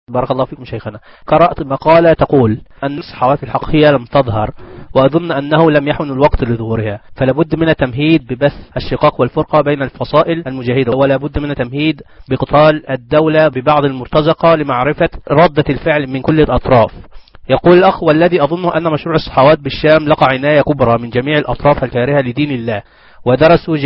بارك الله فيكم شيخنا. قرأت مقالة تقول أن الصحوات الحقيقية لم تظهر، وأظن أنه لم يحن الوقت لظهورها، فلا بد من تمهيد ببث الشقاق والفرقة بين الفصائل المجاهدة، ولا بد من تمهيد بقتال الدولة ببعض المرتزقة لمعرفة ردة الفعل من كل الأطراف. يقول الأخ: والذي أظن أن مشروع الصحوات بالشام لقى عناية كبرى من جميع الأطراف الكارهة لدين الله، ودرسوا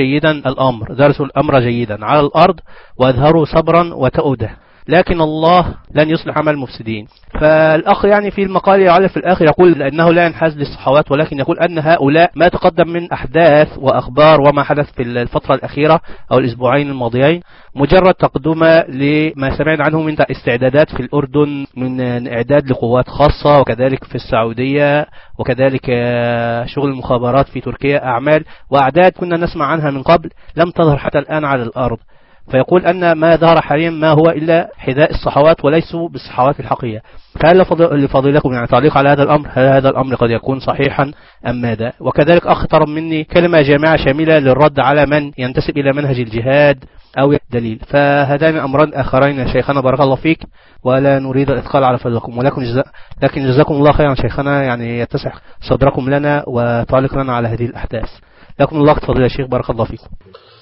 الأمر جيدا على الأرض، وأظهروا صبرا وتؤده، لكن الله لن يصلح عمل المفسدين. فالأخ يعني في المقال يعلق في الآخر يقول أنه لا ينحاز للصحوات، ولكن يقول أن هؤلاء ما تقدم من أحداث وأخبار وما حدث في الفترة الأخيرة أو الأسبوعين الماضيين مجرد تقدمة لما سمعنا عنه من استعدادات في الأردن، من إعداد لقوات خاصة، وكذلك في السعودية، وكذلك شغل المخابرات في تركيا، أعمال وأعداد كنا نسمع عنها من قبل لم تظهر حتى الآن على الأرض. فيقول أن ما ظهر حاليا ما هو إلا حذاء الصحوات وليسوا بالصحوات الحقيقية. فهل لفضيلكم يعني تعليق على هذا الأمر؟ هل هذا الأمر قد يكون صحيحا أم ماذا؟ وكذلك أخ طلب مني كلمة جامعة شاملة للرد على من ينتسب إلى منهج الجهاد أو دليل. فهذان أمران آخرين يا شيخنا بارك الله فيك، ولا نريد الإثقال على فضلكم، لكن جزاكم الله خيرا شيخنا، يعني يتسع صدركم لنا وتعليق لنا على هذه الأحداث. لكم الله تفضل يا شيخ بارك الله فيكم.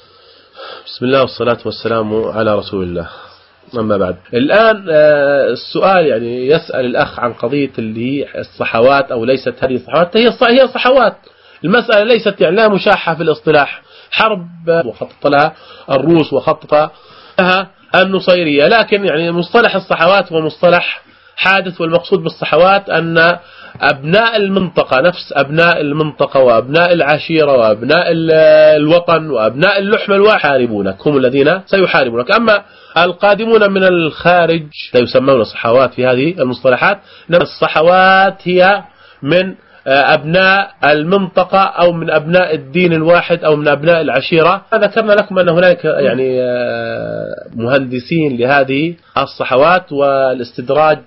بسم الله والصلاة والسلام على رسول الله. أما بعد، الآن السؤال يعني يسأل الأخ عن قضية اللي الصحوات أو ليست هذه الصحوات، هي صحوات. المسألة ليست يعني لا مشاحة في الاصطلاح، حرب وخطط لها الروس وخطط لها النصيرية، لكن يعني مصطلح الصحوات هو مصطلح حادث، والمقصود بالصحوات أن أبناء المنطقة، نفس أبناء المنطقة وأبناء العشيرة وأبناء الوطن وأبناء اللحم الواحاربونك هم الذين سيحاربونك. أما القادمون من الخارج لا يسمون صحوات في هذه المصطلحات، إنما الصحوات هي من أبناء المنطقة أو من أبناء الدين الواحد أو من أبناء العشيرة. ذكرنا لكم أن هناك يعني مهندسين لهذه الصحوات، والاستدراج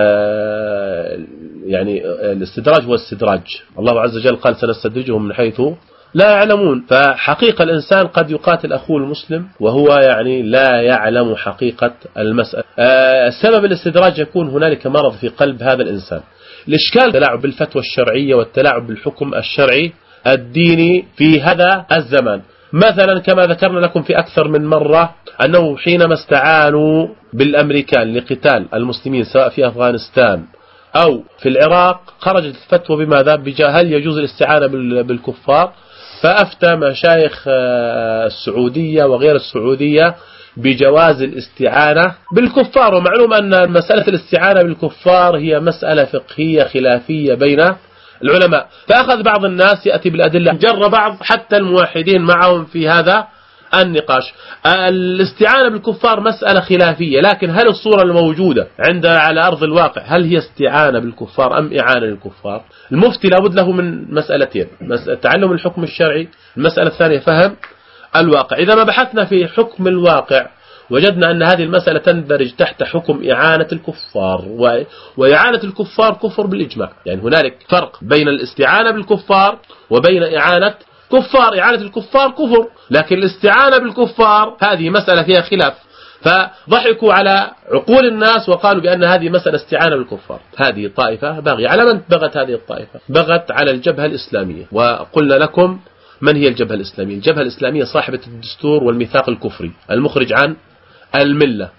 يعني الاستدراج هو السدراج. الله عز وجل قال: سنستدرجهم من حيث لا يعلمون. فحقيقة الإنسان قد يقاتل أخوه المسلم وهو يعني لا يعلم حقيقة المسألة. السبب الاستدراج يكون هنالك مرض في قلب هذا الإنسان. الإشكال التلاعب بالفتوى الشرعية والتلاعب بالحكم الشرعي الديني في هذا الزمان. مثلا كما ذكرنا لكم في أكثر من مرة أنه حينما استعانوا بالأمريكان لقتال المسلمين سواء في أفغانستان أو في العراق، خرجت الفتوى بماذا؟ هل يجوز الاستعانة بالكفار؟ فأفتى مشايخ السعودية وغير السعودية بجواز الاستعانة بالكفار. ومعلوم أن مسألة الاستعانة بالكفار هي مسألة فقهية خلافية بين العلماء، فأخذ بعض الناس يأتي بالأدلة، جر بعض حتى الموحدين معهم في هذا النقاش. الاستعانة بالكفار مسألة خلافية، لكن هل الصورة الموجودة عندنا على أرض الواقع هل هي استعانة بالكفار أم إعانة للكفار؟ المفتي لابد له من مسألتين: تعلم الحكم الشرعي، المسألة الثانية فهم الواقع. إذا ما بحثنا في حكم الواقع وجدنا أن هذه المسألة تندرج تحت حكم إعانة الكفار، وإعانة الكفار كفر بالإجماع. يعني هنالك فرق بين الاستعانة بالكفار وبين إعانة كفار. إعانة الكفار كفر، لكن الاستعانة بالكفار هذه مسألة فيها خلاف. فضحكوا على عقول الناس وقالوا بأن هذه مسألة استعانة بالكفار. هذه طائفة باغية. على من بغت هذه الطائفة؟ بغت على الجبهة الإسلامية. وقلنا لكم من هي الجبهة الإسلامية؟ الجبهة الإسلامية صاحبة الدستور والميثاق الكفري المخرج عن الملة.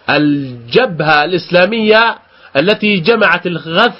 الجبهة الإسلامية التي جمعت الغث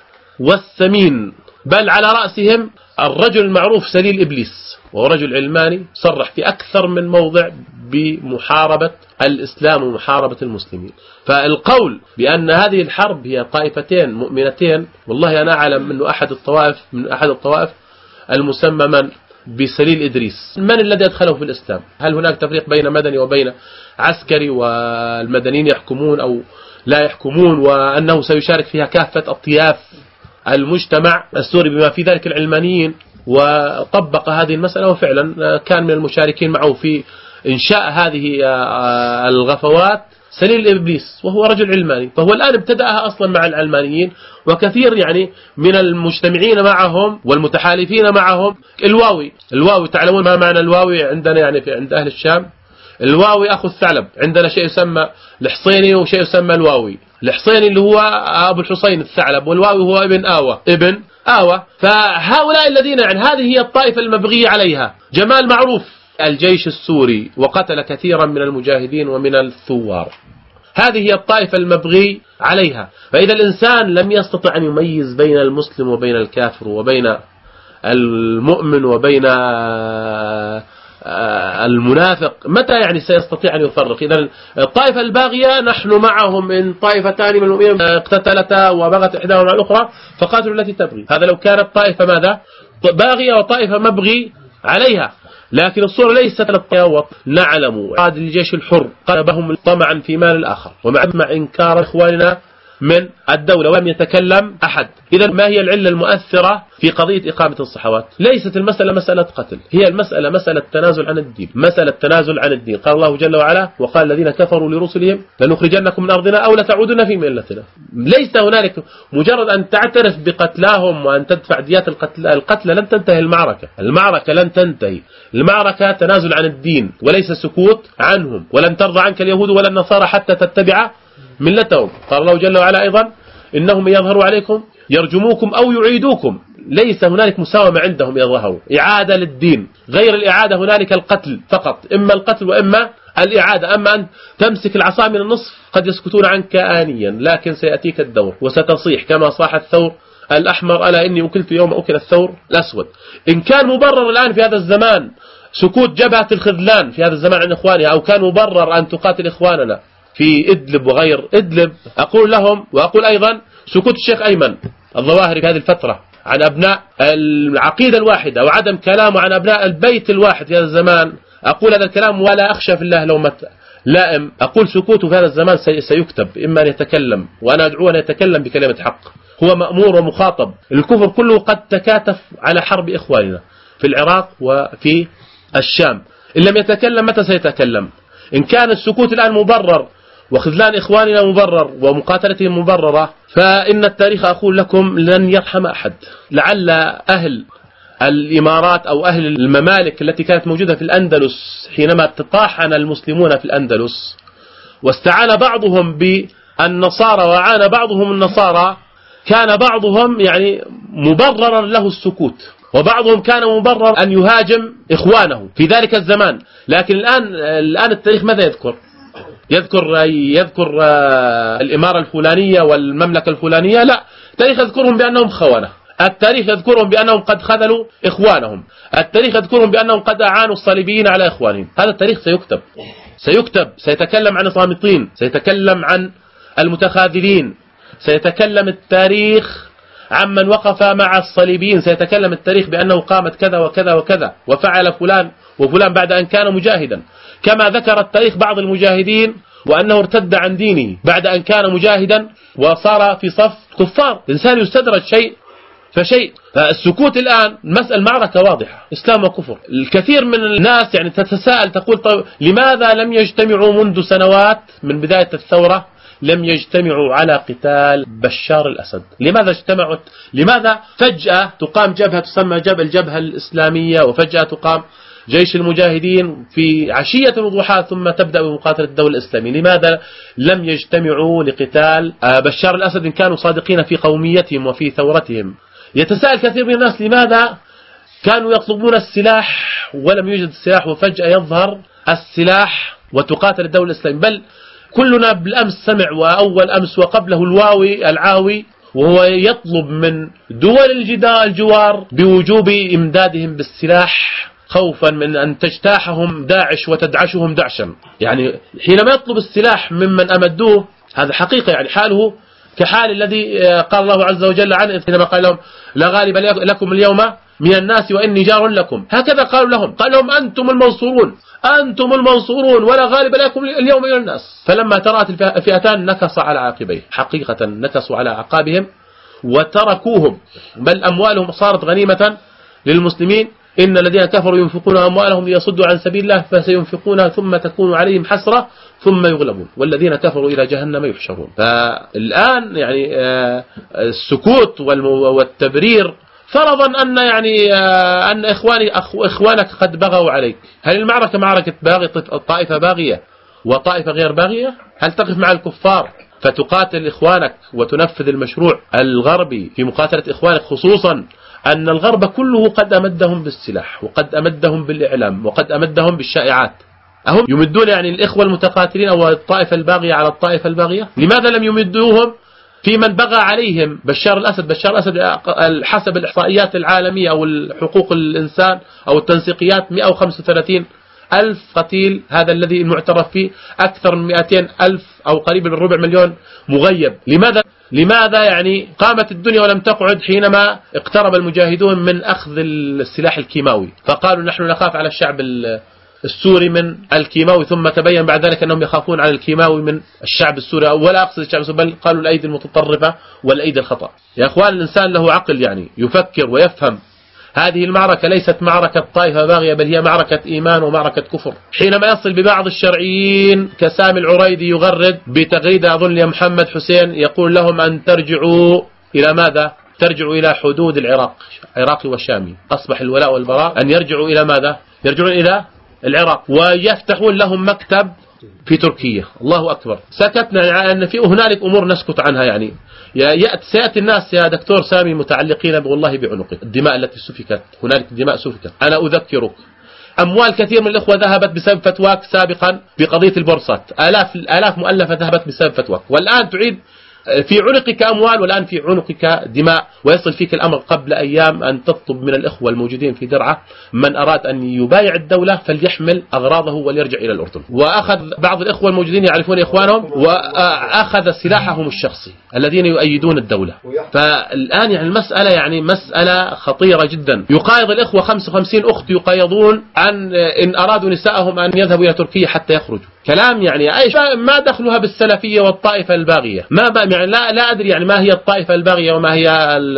والثمين، بل على رأسهم الرجل المعروف سليل إبليس، وهو رجل علماني صرح في أكثر من موضع بمحاربة الإسلام ومحاربة المسلمين. فالقول بأن هذه الحرب هي طائفتين مؤمنتين، والله أنا أعلم أنه من أحد الطوائف المسمى بسليل إدريس. من الذي أدخله في الإسلام؟ هل هناك تفريق بين مدني وبين عسكري، والمدنيين يحكمون أو لا يحكمون، وأنه سيشارك فيها كافة أطياف المجتمع السوري بما في ذلك العلمانيين؟ وطبق هذه المسألة، وفعلا كان من المشاركين معه في إنشاء هذه الغفوات سليل إبليس، وهو رجل علماني. فهو الآن ابتدأها أصلا مع العلمانيين، وكثير يعني من المجتمعين معهم والمتحالفين معهم. الواوي تعلمون ما معنى الواوي عندنا يعني عند أهل الشام؟ الواوي أخو الثعلب. عندنا شيء يسمى الحصيني وشيء يسمى الواوي. الحصيني اللي هو أبو الحصين الثعلب، والواوي هو ابن آوى. فهؤلاء الذين يعني هذه هي الطائفة المبغي عليها. جمال معروف الجيش السوري وقتل كثيرا من المجاهدين ومن الثوار، هذه هي الطائفة المبغي عليها. فإذا الإنسان لم يستطع أن يميز بين المسلم وبين الكافر وبين المؤمن وبين المنافق، متى يعني سيستطيع أن يفرق؟ إذا الطائفة الباغية نحن معهم، إن طائفتان من المؤمنين اقتتلتا وبغت إحداهما على الأخرى فقاتلوا التي تبغي. هذا لو كانت طائفة ماذا؟ باغية وطائفة مبغي عليها. لكن الصورة ليست للطياوة. نعلم عاد الجيش الحر قلبهم طمعا في مال الآخر ومع إنكار إخواننا من الدولة ولم يتكلم أحد. إذا ما هي العلة المؤثرة في قضية إقامة الصحوات؟ ليست المسألة مسألة قتل، هي المسألة مسألة تنازل عن الدين، مسألة تنازل عن الدين. قال الله جل وعلا: وقال الذين كفروا لرسلهم لنخرجنكم من أرضنا أو لتعودن في ملتنا. ليس هنالك مجرد أن تعترف بقتلاهم وأن تدفع ديات القتل لن تنتهي المعركة لن تنتهي. المعركة تنازل عن الدين وليس سكوت عنهم. ولن ترضى عنك اليهود ولا النصارى حتى تتبع ملتهم. قال الله جل وعلا أيضا: إنهم يظهروا عليكم يرجموكم أو يعيدوكم. ليس هنالك مساومة عندهم يظهروا، إعادة للدين. غير الإعادة هنالك القتل فقط، إما القتل وإما الإعادة. أما أن تمسك العصا من النصف قد يسكتون عنك آنيا، لكن سيأتيك الدور وستصيح كما صاح الثور الأحمر: ألا إني أكلت يوم أكل الثور الأسود. إن كان مبرر الآن في هذا الزمان سكوت جبهة الخذلان في هذا الزمان عن إخوانها، أو كان مبرر أن تقاتل إخواننا في إدلب وغير إدلب، أقول لهم وأقول أيضا سكوت الشيخ أيمن الظواهري في هذه الفترة عن أبناء العقيدة الواحدة وعدم كلامه عن أبناء البيت الواحد في هذا الزمان، أقول هذا الكلام ولا أخشى في الله لومة لائم. أقول سكوته في هذا الزمان سيكتب، إما أن يتكلم، وأنا أدعو أن يتكلم بكلمة حق. هو مأمور ومخاطب. الكفر كله قد تكاتف على حرب إخواننا في العراق وفي الشام. إن لم يتكلم متى سيتكلم؟ إن كان السكوت الآن مبرر وخذلان إخواننا مبرر ومقاتلتهم مبررة، فإن التاريخ أقول لكم لن يرحم أحد. لعل أهل الإمارات أو أهل الممالك التي كانت موجودة في الأندلس حينما تطاحن المسلمون في الأندلس واستعان بعضهم بالنصارى وعان بعضهم النصارى، كان بعضهم يعني مبررا له السكوت، وبعضهم كان مبرر أن يهاجم إخوانه في ذلك الزمان. لكن الآن التاريخ ماذا يذكر الإمارة الفلانية والمملكة الفلانية؟ لا، التاريخ يذكرهم بأنهم خونة، التاريخ يذكرهم بأنهم قد خذلوا إخوانهم، التاريخ يذكرهم بأنهم قد أعانوا الصليبيين على إخوانهم. هذا التاريخ سيكتب. سيتكلم عن الصامتين، سيتكلم عن المتخاذلين، سيتكلم التاريخ عمن وقف مع الصليبيين، سيتكلم التاريخ بأنه قامت كذا وكذا وكذا وفعل فلان وفلان بعد أن كان مجاهدا، كما ذكر التاريخ بعض المجاهدين وأنه ارتد عن دينه بعد أن كان مجاهدا وصار في صف كفار. الإنسان يستدرج شيء فشيء. فالسكوت الآن المعركة واضحة، إسلام وكفر. الكثير من الناس يعني تتساءل تقول: طيب لماذا لم يجتمعوا منذ سنوات من بداية الثورة، لم يجتمعوا على قتال بشار الأسد؟ لماذا اجتمعوا؟ لماذا فجأة تقام جبهة تسمى الجبهة الإسلامية، وفجأة تقام جيش المجاهدين في عشية وضحاها، ثم تبدأ بمقاتلة الدولة الإسلامية؟ لماذا لم يجتمعوا لقتال بشار الأسد إن كانوا صادقين في قوميتهم وفي ثورتهم؟ يتساءل كثير من الناس لماذا كانوا يطلبون السلاح ولم يوجد السلاح، وفجأة يظهر السلاح وتقاتل الدولة الإسلامية. بل كلنا بالأمس سمع، وأول أمس وقبله العاوي وهو يطلب من دول الجوار بوجوب إمدادهم بالسلاح خوفا من أن تجتاحهم داعش وتدعشهم دعشا. يعني حينما يطلب السلاح ممن أمدوه، هذا حقيقة يعني حاله كحال الذي قال الله عز وجل عنه حينما قال لهم: لا غالب لكم اليوم من الناس وإني جار لكم. هكذا قال لهم أنتم المنصورون ولا غالب لكم اليوم من الناس. فلما ترات الفئتان نكص على عاقبيه، حقيقة نكصوا على أعقابهم وتركوهم، بل أموالهم صارت غنيمة للمسلمين. إن الذين كفروا ينفقون أموالهم ليصدوا عن سبيل الله فسينفقونها ثم تكون عليهم حسرة ثم يغلبون والذين كفروا إلى جهنم يحشرون. فالآن يعني السكوت والتبرير فرضا أن يعني أن إخوانك قد بغوا عليك. هل المعركة معركة الطائفة باغية وطائفة غير باغية؟ هل تقف مع الكفار فتقاتل إخوانك وتنفذ المشروع الغربي في مقاتلة إخوانك، خصوصا أن الغرب كله قد أمدهم بالسلاح وقد أمدهم بالإعلام وقد أمدهم بالشائعات. أهم يمدون يعني الإخوة المتقاتلين أو الطائفة الباغية على الطائفة الباغية؟ لماذا لم يمدوهم في من بغى عليهم بشار الأسد؟ بشار الأسد حسب الإحصائيات العالمية أو حقوق الإنسان أو التنسيقيات 135 ألف قتيل، هذا الذي المعترف فيه. أكثر من 200 ألف أو قريب من ربع مليون مغيب. لماذا يعني قامت الدنيا ولم تقعد حينما اقترب المجاهدون من أخذ السلاح الكيماوي؟ فقالوا نحن نخاف على الشعب السوري من الكيماوي، ثم تبين بعد ذلك أنهم يخافون على الكيماوي من الشعب السوري، ولا أقصد الشعب السوري بل قالوا الأيدي المتطرفة والأيدي الخطأ. يا أخوان، الإنسان له عقل يعني يفكر ويفهم. هذه المعركة ليست معركة طائفة باغية، بل هي معركة إيمان ومعركة كفر. حينما يصل ببعض الشرعيين كسامي العريدي يغرد بتغريدة أظن لمحمد حسين يقول لهم أن ترجعوا إلى ماذا؟ ترجعوا إلى حدود العراق، عراقي وشامي. أصبح الولاء والبراء أن يرجعوا إلى ماذا؟ يرجعون إلى العراق، ويفتحون لهم مكتب في تركيا. الله أكبر. سكتنا أن في هنالك أمور نسكت عنها يعني. سيأتي الناس يا دكتور سامي متعلقين والله بعنقك. الدماء التي سفكت، هنالك دماء سفكت. أنا أذكرك أموال كثير من الإخوة ذهبت بسبب فتواك سابقا في قضية البورصات، آلاف مؤلفة ذهبت بسبب فتواك، والآن تعيد في عنقك أموال والآن في عنقك دماء. ويصل فيك الأمر قبل أيام أن تطلب من الإخوة الموجودين في درعا من أراد أن يبايع الدولة فليحمل أغراضه وليرجع إلى الأردن. وأخذ بعض الإخوة الموجودين يعرفون إخوانهم وأخذ سلاحهم الشخصي الذين يؤيدون الدولة. فالآن يعني المسألة يعني مسألة خطيرة جدا. يقايض الإخوة 55 أخت يقايضون عن إن أرادوا نساءهم أن يذهبوا إلى تركيا حتى يخرجوا. كلام يعني أيش ما دخلها بالسلفية والطائفة الباغية؟ ما يعني لا أدري يعني ما هي الطائفة الباغية وما هي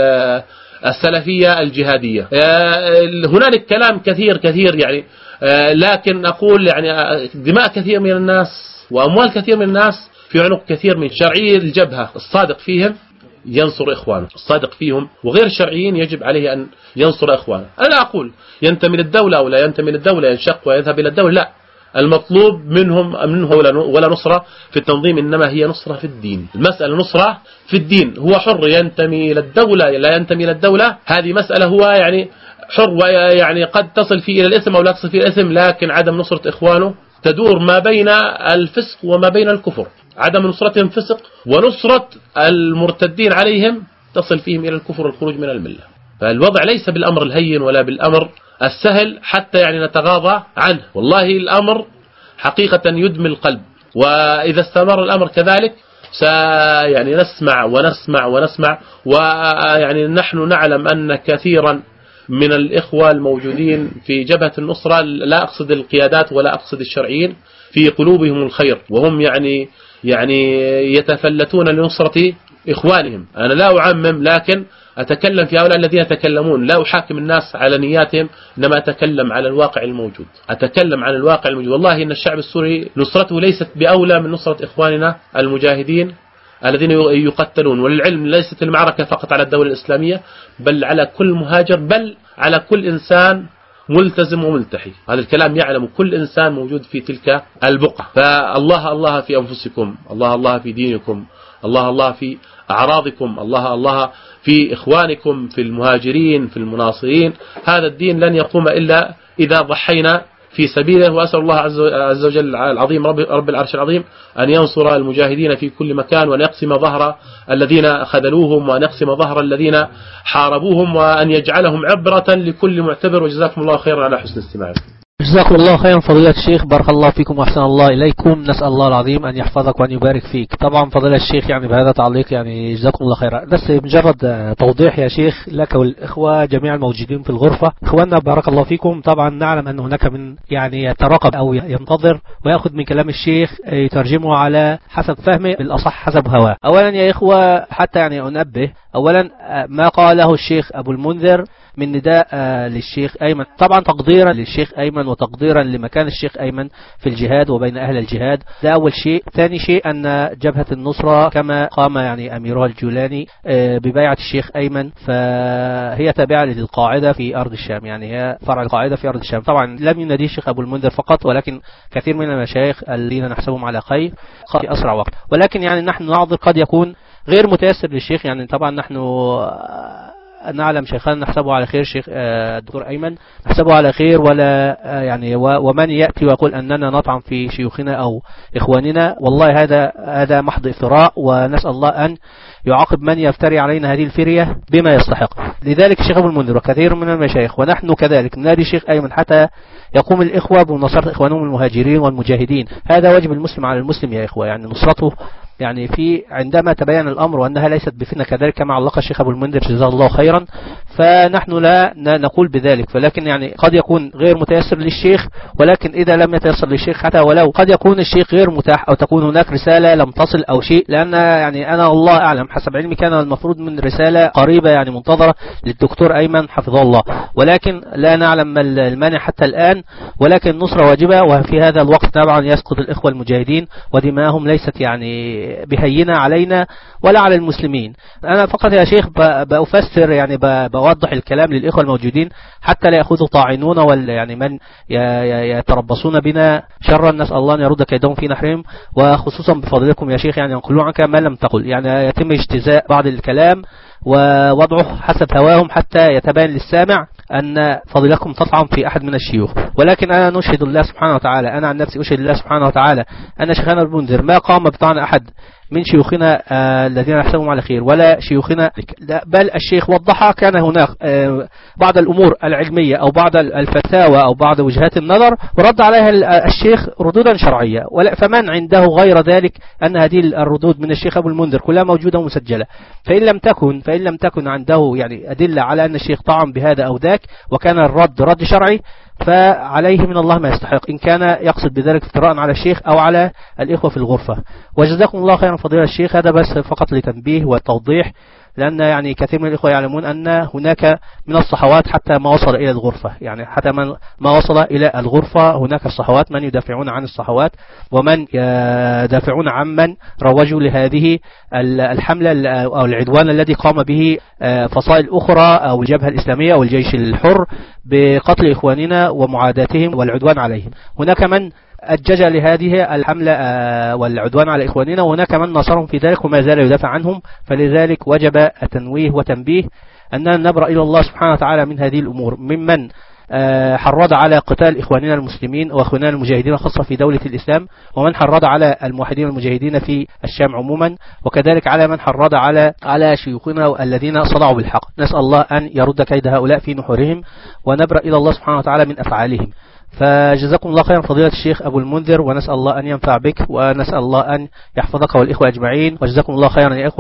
السلفية الجهادية. هنالك كلام كثير يعني، لكن أقول يعني دماء كثير من الناس وأموال كثير من الناس في عنق كثير من شرعي الجبهة. الصادق فيهم ينصر إخوانه، الصادق فيهم وغير الشرعيين يجب عليه أن ينصر إخوانه. أنا لا أقول ينتمي للدولة أو لا ينتمي للدولة، ينشق ويذهب إلى الدولة، لا. المطلوب منه ولا نصرة في التنظيم، إنما هي نصرة في الدين. المسألة نصرة في الدين. هو حر ينتمي للدولة لا ينتمي للدولة، هذه مسألة هو يعني حر، ويعني قد تصل فيه إلى الإثم أو لا تصل فيه إلى الإثم، لكن عدم نصرة إخوانه تدور ما بين الفسق وما بين الكفر. عدم نصرتهم فسق، ونصرة المرتدين عليهم تصل فيهم إلى الكفر والخروج من الملة. فالوضع ليس بالأمر الهين ولا بالأمر السهل حتى يعني نتغاضى عنه. والله الأمر حقيقة يدمي القلب، وإذا استمر الأمر كذلك يعني نسمع ويعني نحن نعلم أن كثيرا من الإخوة الموجودين في جبهة النصرة، لا أقصد القيادات ولا أقصد الشرعيين، في قلوبهم الخير، وهم يعني يتفلتون لنصرة إخوانهم. أنا لا أعمم، لكن أتكلم في هؤلاء الذين يتكلمون، لا أحاكم الناس على نياتهم، إنما أتكلم على الواقع الموجود. والله إن الشعب السوري نصرته ليست بأولى من نصرة إخواننا المجاهدين الذين يقتلون. وللعلم ليست المعركة فقط على الدولة الإسلامية، بل على كل مهاجر، بل على كل إنسان ملتزم وملتحي. هذا الكلام يعلم كل إنسان موجود في تلك البقعة. فالله في أنفسكم، الله في دينكم، الله في أعراضكم، الله في إخوانكم، في المهاجرين، في المناصرين. هذا الدين لن يقوم إلا إذا ضحينا في سبيله. وأسأل الله عز وجل العظيم رب العرش العظيم أن ينصر المجاهدين في كل مكان، وأن يقسم ظهر الذين خذلوهم، وأن يقسم ظهر الذين حاربوهم، وأن يجعلهم عبرة لكل معتبر. وجزاكم الله خيرا على حسن استماعكم. جزاكم الله خيرا فضيلة الشيخ، بارك الله فيكم وأحسن الله إليكم. نسأل الله العظيم أن يحفظك وأن يبارك فيك. طبعا فضيلة الشيخ يعني بهذا تعليق يعني جزاكم الله خيرا. بس مجرد توضيح يا شيخ لك والإخوة جميع الموجودين في الغرفة. إخواننا بارك الله فيكم، طبعا نعلم أن هناك من يعني يتراقب أو ينتظر ويأخذ من كلام الشيخ يترجمه على حسب فهمه بالأصح حسب هواه. أولا يا إخوة حتى يعني أنبه أولا ما قاله الشيخ أبو المنذر من نداء للشيخ أيمن، طبعا تقديرا للشيخ أيمن وتقديرا لمكان الشيخ أيمن في الجهاد وبين أهل الجهاد، ده أول شيء. ثاني شيء أن جبهة النصرة كما قام يعني أميرها الجولاني ببيعة الشيخ أيمن، فهي تابعة للقاعدة في أرض الشام، يعني هي فرع القاعدة في أرض الشام. طبعا لم يناديه الشيخ أبو المنذر فقط، ولكن كثير من المشايخ الذين نحسبهم على خير في أسرع وقت. ولكن يعني نحن نعذر قد يكون غير متيسر للشيخ، يعني طبعا نحن نعلم شيخنا نحسبه على خير، شيخ الدكتور أيمن نحسبه على خير، ولا يعني ومن يأتي ويقول أننا نطعن في شيوخنا أو إخواننا، والله هذا محض افتراء، ونسأل الله أن يعاقب من يفتري علينا هذه الفرية بما يستحق. لذلك الشيخ أبو المنذر وكثير من المشايخ ونحن كذلك ننادي الشيخ أيمن حتى يقوم الإخوة بنصرة إخوانهم المهاجرين والمجاهدين. هذا واجب المسلم على المسلم يا إخوة، يعني نصرته يعني في عندما تبين الأمر وأنها ليست بفتنة كذلك كما علق الشيخ أبو المنذر جزاه الله خيرا، فنحن لا نقول بذلك. ولكن يعني قد يكون غير متيسر للشيخ، ولكن إذا لم يتيسر للشيخ حتى ولو قد يكون الشيخ غير متاح أو تكون هناك رسالة لم تصل أو شيء، لأن يعني أنا الله أعلم حسب علمي كان المفروض من رسالة قريبة يعني منتظرة للدكتور أيمن حفظه الله، ولكن لا نعلم المانع حتى الآن. ولكن النصرة واجبة، وفي هذا الوقت طبعا يسقط الإخوة المجاهدين ودماءهم ليست يعني بهينة علينا ولا على المسلمين. أنا فقط يا شيخ بأفسر يعني بوضح الكلام للإخوة الموجودين حتى لا يأخذوا طاعنون ولا يعني من يتربصون بنا شرا، نسأل الله أن يرد كيدهم في نحرهم. وخصوصا بفضلكم يا شيخ يعني ينقلون عنك ما لم تقل، يعني يتم اجتزاء بعض الكلام ووضعه حسب هواهم حتى يتبين للسامع أن فضلكم تطعن في أحد من الشيوخ. ولكن أنا نشهد الله سبحانه وتعالى، أنا عن نفسي أشهد الله سبحانه وتعالى أن شيخنا المنذر ما قام بطعن أحد من شيوخنا الذين نحسبهم على خير ولا شيوخنا، بل الشيخ وضحها. كان هناك بعض الأمور العلمية أو بعض الفتاوى أو بعض وجهات النظر ورد عليها الشيخ ردودا شرعية، فمن عنده غير ذلك أن هذه الردود من الشيخ أبو المنذر كلها موجودة ومسجلة. فإن لم تكن عنده يعني أدلة على أن الشيخ طعن بهذا أو ذاك وكان الرد رد شرعي، فعليه من الله ما يستحق، إن كان يقصد بذلك افتراء على الشيخ أو على الإخوة في الغرفة. وجزاكم الله خيرا فضيلة الشيخ، هذا بس فقط لتنبيه والتوضيح، لأن يعني كثير من الإخوة يعلمون أن هناك من الصحوات حتى ما وصل إلى الغرفة، يعني حتى ما وصل إلى الغرفة هناك الصحوات من يدافعون عن الصحوات ومن يدافعون عمن روجوا لهذه الحملة أو العدوان الذي قام به فصائل أخرى أو الجبهة الإسلامية أو الجيش الحر بقتل إخواننا ومعاداتهم والعدوان عليهم. هناك من أجج لهذه الحملة والعدوان على إخواننا، وهناك من نصرهم في ذلك وما زال يدافع عنهم. فلذلك وجب التنويه وتنبيه أننا نبرأ إلى الله سبحانه وتعالى من هذه الأمور، ممن حرض على قتال إخواننا المسلمين وأخواننا المجاهدين خاصة في دولة الإسلام، ومن حرض على الموحدين المجاهدين في الشام عموما، وكذلك على من حرض على شيوخنا الذين صدعوا بالحق. نسأل الله أن يرد كيد هؤلاء في نحورهم، ونبرأ إلى الله سبحانه وتعالى من أفعالهم. فجزاكم الله خيرا فضيلة الشيخ أبو المنذر، ونسأل الله أن ينفع بك، ونسأل الله أن يحفظك والإخوة أجمعين، وجزاكم الله خيرا يا إخوة.